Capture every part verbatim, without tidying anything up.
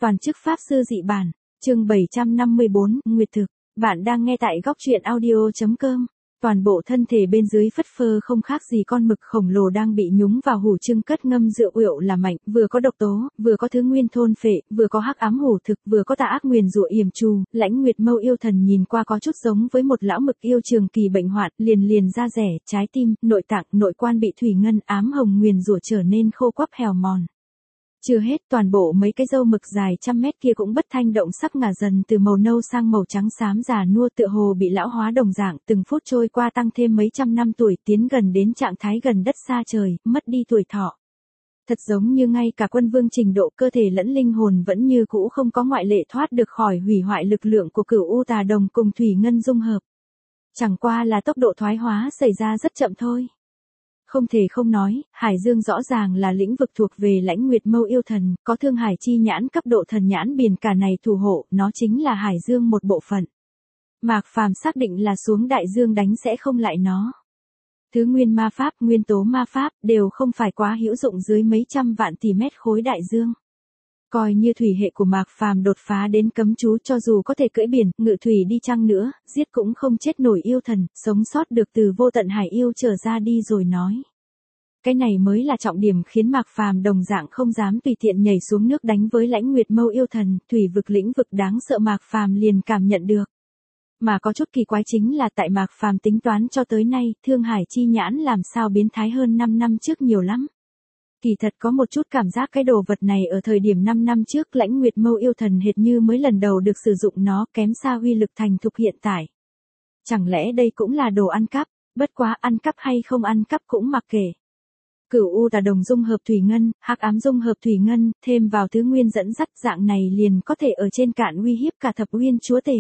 Toàn chức Pháp Sư Dị Bản, chương bảy trăm năm mươi bốn, Nguyệt Thực. Bạn đang nghe tại góc truyện audio.com. Toàn bộ thân thể bên dưới phất phơ không khác gì con mực khổng lồ đang bị nhúng vào hủ trưng cất ngâm rượu uệu là mạnh, vừa có độc tố, vừa có thứ nguyên thôn phệ, vừa có hắc ám hủ thực, vừa có tà ác nguyền rủa yểm trù. Lãnh Nguyệt Mâu yêu thần nhìn qua có chút giống với một lão mực yêu trường kỳ bệnh hoạn, liền liền da rẻ, trái tim, nội tạng, nội quan bị thủy ngân ám hồng nguyền rủa trở nên khô quắp hèo mòn. Chưa hết, toàn bộ mấy cái râu mực dài trăm mét kia cũng bất thanh động sắc ngả dần từ màu nâu sang màu trắng xám già nua, tựa hồ bị lão hóa đồng dạng, từng phút trôi qua tăng thêm mấy trăm năm tuổi, tiến gần đến trạng thái gần đất xa trời, mất đi tuổi thọ. Thật giống như ngay cả quân vương trình độ cơ thể lẫn linh hồn vẫn như cũ không có ngoại lệ thoát được khỏi hủy hoại lực lượng của Cửu U Tà Đồng cùng thủy ngân dung hợp. Chẳng qua là tốc độ thoái hóa xảy ra rất chậm thôi. Không thể không nói, Hải Dương rõ ràng là lĩnh vực thuộc về Lãnh Nguyệt Mâu yêu thần, có Thương Hải chi nhãn cấp độ thần nhãn biển cả này thủ hộ, nó chính là Hải Dương một bộ phận. Mạc Phàm xác định là xuống đại dương đánh sẽ không lại nó. Thứ nguyên ma pháp, nguyên tố ma pháp đều không phải quá hữu dụng dưới mấy trăm vạn tỷ mét khối đại dương. Coi như thủy hệ của Mạc Phàm đột phá đến cấm chú, cho dù có thể cưỡi biển, ngự thủy đi chăng nữa, giết cũng không chết nổi yêu thần, sống sót được từ vô tận hải yêu trở ra đi rồi nói. Cái này mới là trọng điểm khiến Mạc Phàm đồng dạng không dám tùy tiện nhảy xuống nước đánh với Lãnh Nguyệt Mâu yêu thần, thủy vực lĩnh vực đáng sợ Mạc Phàm liền cảm nhận được. Mà có chút kỳ quái chính là tại Mạc Phàm tính toán cho tới nay, Thương Hải chi nhãn làm sao biến thái hơn năm năm trước nhiều lắm. Kỳ thật có một chút cảm giác cái đồ vật này ở thời điểm năm năm trước Lãnh Nguyệt Mâu yêu thần hệt như mới lần đầu được sử dụng nó, kém xa uy lực thành thục hiện tại. Chẳng lẽ đây cũng là đồ ăn cắp, bất quá ăn cắp hay không ăn cắp cũng mặc kệ. Cửu U Tà Đồng dung hợp thủy ngân, hắc ám dung hợp thủy ngân, thêm vào thứ nguyên dẫn dắt, dạng này liền có thể ở trên cạn uy hiếp cả thập uyên chúa tể.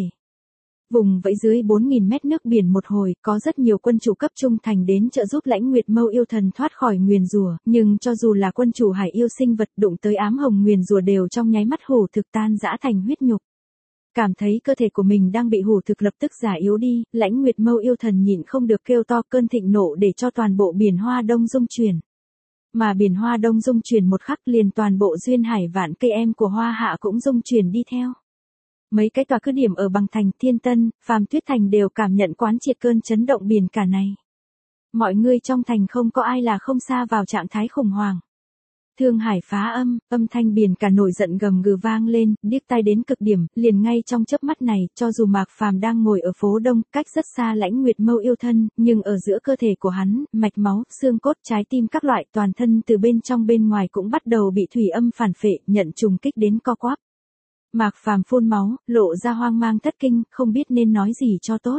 Vùng vẫy dưới bốn nghìn mét nước biển một hồi, có rất nhiều quân chủ cấp trung thành đến trợ giúp Lãnh Nguyệt Mâu yêu thần thoát khỏi nguyền rủa, nhưng cho dù là quân chủ hải yêu sinh vật đụng tới ám hồng nguyền rủa đều trong nháy mắt hủ thực tan rã thành huyết nhục. Cảm thấy cơ thể của mình đang bị hủ thực lập tức già yếu đi, Lãnh Nguyệt Mâu yêu thần nhịn không được kêu to, cơn thịnh nộ để cho toàn bộ biển Hoa Đông rung chuyển. Mà biển Hoa Đông rung chuyển một khắc liền toàn bộ duyên hải vạn cây em của Hoa Hạ cũng rung chuyển đi theo. Mấy cái tòa cứ điểm ở Bằng Thành, Thiên Tân, Phàm Tuyết Thành đều cảm nhận quán triệt cơn chấn động biển cả này. Mọi người trong thành không có ai là không sa vào trạng thái khủng hoảng. Thương Hải phá âm, âm thanh biển cả nổi giận gầm gừ vang lên, điếc tai đến cực điểm, liền ngay trong chớp mắt này, cho dù Mạc Phàm đang ngồi ở phố Đông, cách rất xa Lãnh Nguyệt Mâu yêu thân, nhưng ở giữa cơ thể của hắn, mạch máu, xương cốt, trái tim các loại toàn thân từ bên trong bên ngoài cũng bắt đầu bị thủy âm phản phệ, nhận trùng kích đến co quắp. Mạc Phàm phun máu, lộ ra hoang mang thất kinh, không biết nên nói gì cho tốt.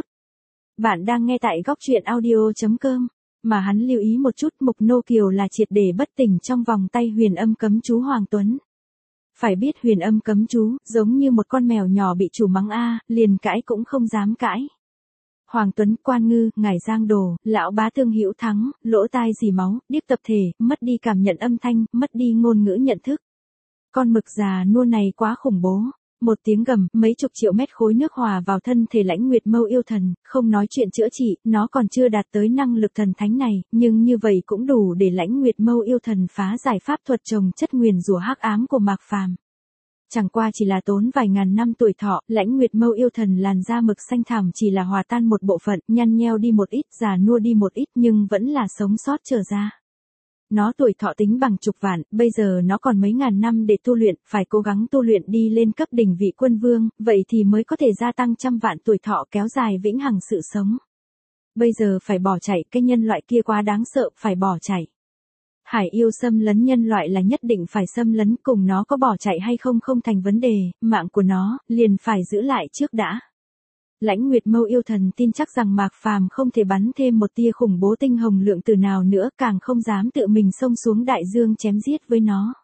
Bạn đang nghe tại góc truyện audio.com. Mà hắn lưu ý một chút, Mục Nô Kiều là triệt để bất tỉnh trong vòng tay huyền âm cấm chú Hoàng Tuấn. Phải biết huyền âm cấm chú, giống như một con mèo nhỏ bị chủ mắng a, liền cãi cũng không dám cãi. Hoàng Tuấn, Quan Ngư, Ngải Giang Đồ, lão bá Thương Hữu Thắng, lỗ tai dì máu, điếc tập thể, mất đi cảm nhận âm thanh, mất đi ngôn ngữ nhận thức. Con mực già nua này quá khủng bố. Một tiếng gầm, mấy chục triệu mét khối nước hòa vào thân thể Lãnh Nguyệt Mâu yêu thần, không nói chuyện chữa trị, nó còn chưa đạt tới năng lực thần thánh này, nhưng như vậy cũng đủ để Lãnh Nguyệt Mâu yêu thần phá giải pháp thuật trồng chất nguyền rủa hắc ám của Mạc Phàm. Chẳng qua chỉ là tốn vài ngàn năm tuổi thọ, Lãnh Nguyệt Mâu yêu thần làn da mực xanh thẳm chỉ là hòa tan một bộ phận, nhăn nheo đi một ít, già nua đi một ít, nhưng vẫn là sống sót trở ra. Nó tuổi thọ tính bằng chục vạn, bây giờ nó còn mấy ngàn năm để tu luyện, phải cố gắng tu luyện đi lên cấp đỉnh vị quân vương, vậy thì mới có thể gia tăng trăm vạn tuổi thọ, kéo dài vĩnh hằng sự sống. Bây giờ phải bỏ chạy, cái nhân loại kia quá đáng sợ, phải bỏ chạy. Hải yêu xâm lấn nhân loại là nhất định phải xâm lấn, cùng nó có bỏ chạy hay không không thành vấn đề, mạng của nó, liền phải giữ lại trước đã. Lãnh Nguyệt Mâu yêu thần tin chắc rằng Mạc Phàm không thể bắn thêm một tia khủng bố tinh hồng lượng từ nào nữa, càng không dám tự mình xông xuống đại dương chém giết với nó.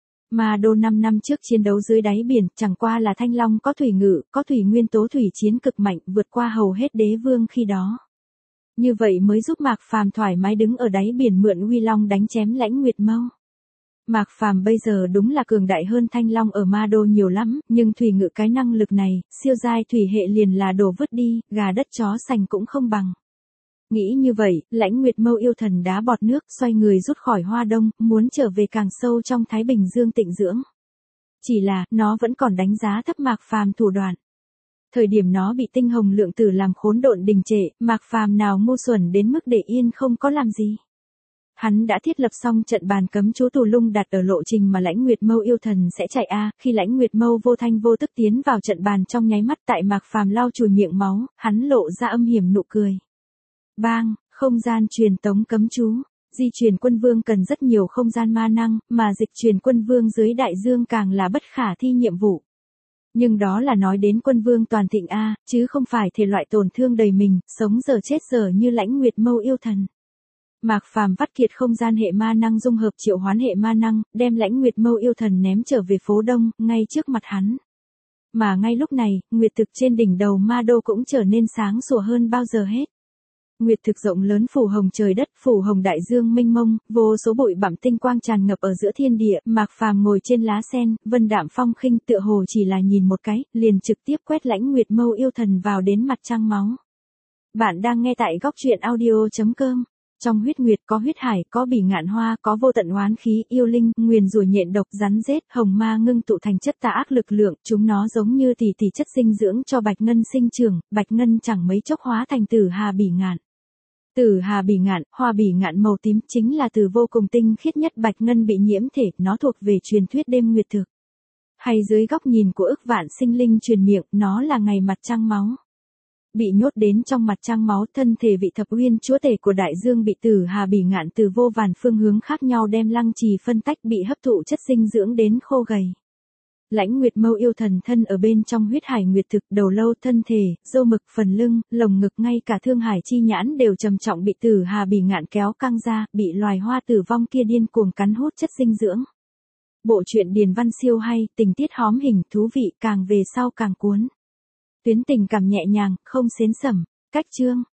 Mà đô năm năm trước chiến đấu dưới đáy biển, chẳng qua là Thanh Long có thủy ngự, có thủy nguyên tố thủy chiến cực mạnh, vượt qua hầu hết đế vương khi đó. Như vậy mới giúp Mạc Phàm thoải mái đứng ở đáy biển mượn uy long đánh chém Lãnh Nguyệt Mâu. Mạc Phàm bây giờ đúng là cường đại hơn Thanh Long ở Ma Đô nhiều lắm, nhưng thủy ngự cái năng lực này, siêu giai thủy hệ liền là đổ vứt đi, gà đất chó sành cũng không bằng. Nghĩ như vậy, Lãnh Nguyệt Mâu yêu thần đá bọt nước, xoay người rút khỏi Hoa Đông, muốn trở về càng sâu trong Thái Bình Dương tịnh dưỡng. Chỉ là, nó vẫn còn đánh giá thấp Mạc Phàm thủ đoạn. Thời điểm nó bị tinh hồng lượng tử làm khốn độn đình trệ, Mạc Phàm nào ngu xuẩn đến mức để yên không có làm gì. Hắn đã thiết lập xong trận bàn cấm chú tù lung đặt ở lộ trình mà Lãnh Nguyệt Mâu yêu thần sẽ chạy a, khi Lãnh Nguyệt Mâu vô thanh vô tức tiến vào trận bàn trong nháy mắt tại Mạc Phàm lau chùi miệng máu, hắn lộ ra âm hiểm nụ cười. Bang, không gian truyền tống cấm chú. Di truyền quân vương cần rất nhiều không gian ma năng, mà dịch truyền quân vương dưới đại dương càng là bất khả thi nhiệm vụ. Nhưng đó là nói đến quân vương toàn thịnh A, chứ không phải thể loại tổn thương đầy mình, sống giờ chết giờ như Lãnh Nguyệt Mâu yêu thần. Mạc Phàm vắt kiệt không gian hệ ma năng dung hợp triệu hoán hệ ma năng, đem Lãnh Nguyệt Mâu yêu thần ném trở về phố Đông, ngay trước mặt hắn. Mà ngay lúc này, nguyệt thực trên đỉnh đầu ma đô cũng trở nên sáng sủa hơn bao giờ hết. Nguyệt thực rộng lớn phủ hồng trời đất, phủ hồng đại dương mênh mông, vô số bụi bặm tinh quang tràn ngập ở giữa thiên địa, Mạc Phàm ngồi trên lá sen, vân đạm phong khinh tựa hồ chỉ là nhìn một cái, liền trực tiếp quét Lãnh Nguyệt Mâu yêu thần vào đến mặt trăng máu. Bạn đang nghe tại góc truyện audio chấm com. Trong huyết nguyệt có huyết hải, có bỉ ngạn hoa, có vô tận oán khí, yêu linh, nguyền rủa nhện độc, rắn rết, hồng ma ngưng tụ thành chất tà ác lực lượng, chúng nó giống như tỷ tỷ chất sinh dưỡng cho Bạch Ngân sinh trưởng, Bạch Ngân chẳng mấy chốc hóa thành Tử Hà bỉ ngạn. Tử Hà bỉ ngạn, hoa bỉ ngạn màu tím chính là từ vô cùng tinh khiết nhất Bạch Ngân bị nhiễm thể, nó thuộc về truyền thuyết đêm nguyệt thực. Hay dưới góc nhìn của ức vạn sinh linh truyền miệng, nó là ngày mặt trăng máu. Bị nhốt đến trong mặt trăng máu, thân thể vị thập uyên chúa tể của đại dương bị Tử Hà bỉ ngạn từ vô vàn phương hướng khác nhau đem lăng trì phân tách, bị hấp thụ chất dinh dưỡng đến khô gầy. Lãnh Nguyệt Mâu yêu thần thân ở bên trong huyết hải nguyệt thực, đầu lâu, thân thể, râu mực, phần lưng, lồng ngực, ngay cả thương hải chi nhãn đều trầm trọng bị Tử Hà bỉ ngạn kéo căng ra, bị loài hoa tử vong kia điên cuồng cắn hút chất dinh dưỡng. Bộ truyện điền văn siêu hay, tình tiết hóm hình, thú vị, càng về sau càng cuốn. Tuyến tình cảm nhẹ nhàng, không xến sẩm. Cách chương,